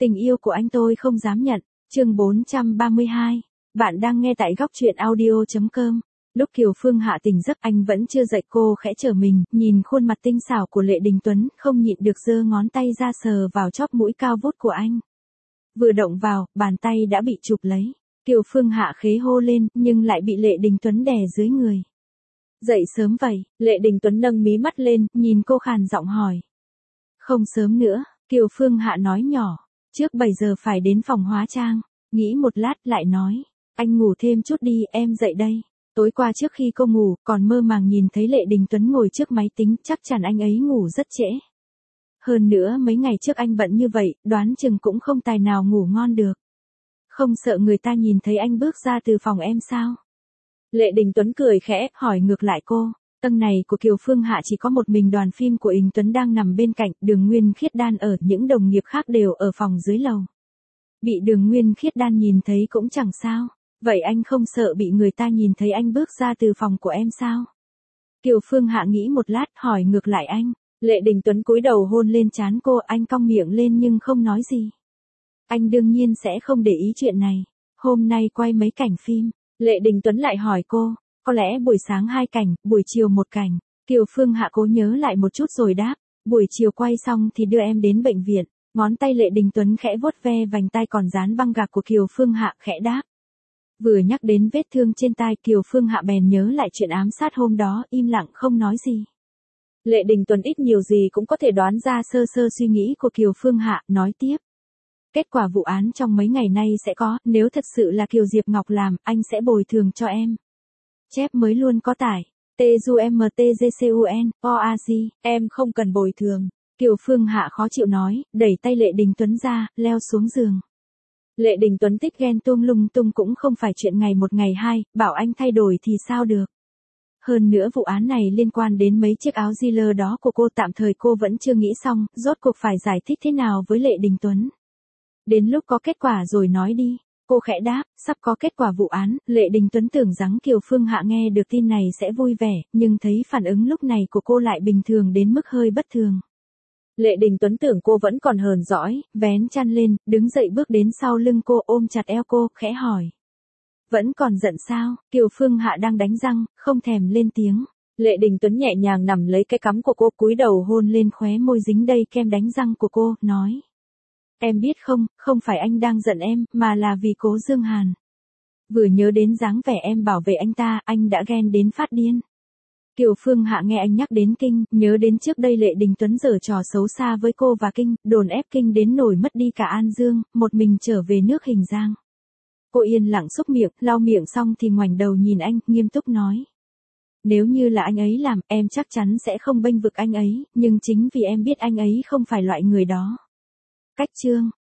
Tình yêu của anh tôi không dám nhận. Chương 432. Bạn đang nghe tại góc truyện audio.com. Lúc Kiều Phương Hạ tỉnh giấc anh vẫn chưa dậy, cô khẽ trở mình, nhìn khuôn mặt tinh xảo của Lệ Đình Tuấn, không nhịn được giơ ngón tay ra sờ vào chóp mũi cao vút của anh. Vừa động vào, bàn tay đã bị chụp lấy. Kiều Phương Hạ khế hô lên, nhưng lại bị Lệ Đình Tuấn đè dưới người. Dậy sớm vậy, Lệ Đình Tuấn nâng mí mắt lên, nhìn cô khàn giọng hỏi. Không sớm nữa, Kiều Phương Hạ nói nhỏ. Trước 7 giờ phải đến phòng hóa trang. Nghĩ một lát lại nói. Anh ngủ thêm chút đi, em dậy đây. Tối qua trước khi cô ngủ, còn mơ màng nhìn thấy Lệ Đình Tuấn ngồi trước máy tính, chắc chắn anh ấy ngủ rất trễ. Hơn nữa mấy ngày trước anh bận như vậy, đoán chừng cũng không tài nào ngủ ngon được. Không sợ người ta nhìn thấy anh bước ra từ phòng em sao? Lệ Đình Tuấn cười khẽ, hỏi ngược lại cô. Tầng này của Kiều Phương Hạ chỉ có một mình đoàn phim của Đình Tuấn đang nằm bên cạnh, Đường Nguyên Khiết Đan ở, những đồng nghiệp khác đều ở phòng dưới lầu. Bị Đường Nguyên Khiết Đan nhìn thấy cũng chẳng sao. Vậy anh không sợ bị người ta nhìn thấy anh bước ra từ phòng của em sao? Kiều Phương Hạ nghĩ một lát, hỏi ngược lại anh. Lệ Đình Tuấn cúi đầu hôn lên trán cô, anh cong miệng lên nhưng không nói gì. Anh đương nhiên sẽ không để ý chuyện này. Hôm nay quay mấy cảnh phim. Lệ Đình Tuấn lại hỏi cô. Có lẽ buổi sáng 2 cảnh, buổi chiều 1 cảnh. Kiều Phương Hạ cố nhớ lại một chút rồi đáp. Buổi chiều quay xong thì đưa em đến bệnh viện. Ngón tay Lệ Đình Tuấn khẽ vuốt ve vành tai còn dán băng gạc của Kiều Phương Hạ, khẽ đáp. Vừa nhắc đến vết thương trên tai, Kiều Phương Hạ bèn nhớ lại chuyện ám sát hôm đó, im lặng không nói gì. Lệ Đình Tuấn ít nhiều gì cũng có thể đoán ra sơ sơ suy nghĩ của Kiều Phương Hạ, nói tiếp. Kết quả vụ án trong mấy ngày nay sẽ có, nếu thật sự là Kiều Diệp Ngọc làm, anh sẽ bồi thường cho em. Chép mới luôn có tải. TUMTGCUN, OAG, em không cần bồi thường. Kiều Phương Hạ khó chịu nói, đẩy tay Lệ Đình Tuấn ra, leo xuống giường. Lệ Đình Tuấn thích ghen tuông lung tung cũng không phải chuyện ngày một ngày hai, bảo anh thay đổi thì sao được. Hơn nữa vụ án này liên quan đến mấy chiếc áo dealer đó của cô, tạm thời cô vẫn chưa nghĩ xong, rốt cuộc phải giải thích thế nào với Lệ Đình Tuấn. Đến lúc có kết quả rồi nói đi. Cô khẽ đáp, sắp có kết quả vụ án. Lệ Đình Tuấn tưởng rằng Kiều Phương Hạ nghe được tin này sẽ vui vẻ, nhưng thấy phản ứng lúc này của cô lại bình thường đến mức hơi bất thường. Lệ Đình Tuấn tưởng cô vẫn còn hờn dỗi, vén chăn lên, đứng dậy bước đến sau lưng cô, ôm chặt eo cô, khẽ hỏi. Vẫn còn giận sao? Kiều Phương Hạ đang đánh răng, không thèm lên tiếng. Lệ Đình Tuấn nhẹ nhàng nằm lấy cái cắm của cô, cúi đầu hôn lên khóe môi dính đầy kem đánh răng của cô, nói. Em biết không, không phải anh đang giận em, mà là vì Cố Dương Hàn. Vừa nhớ đến dáng vẻ em bảo vệ anh ta, anh đã ghen đến phát điên. Kiều Phương Hạ nghe anh nhắc đến Kinh, nhớ đến trước đây Lệ Đình Tuấn giở trò xấu xa với cô và Kinh, đồn ép Kinh đến nổi mất đi cả An Dương, một mình trở về nước Hình Giang. Cô yên lặng xúc miệng, lau miệng xong thì ngoảnh đầu nhìn anh, nghiêm túc nói. Nếu như là anh ấy làm, em chắc chắn sẽ không bênh vực anh ấy, nhưng chính vì em biết anh ấy không phải loại người đó. Cách chương.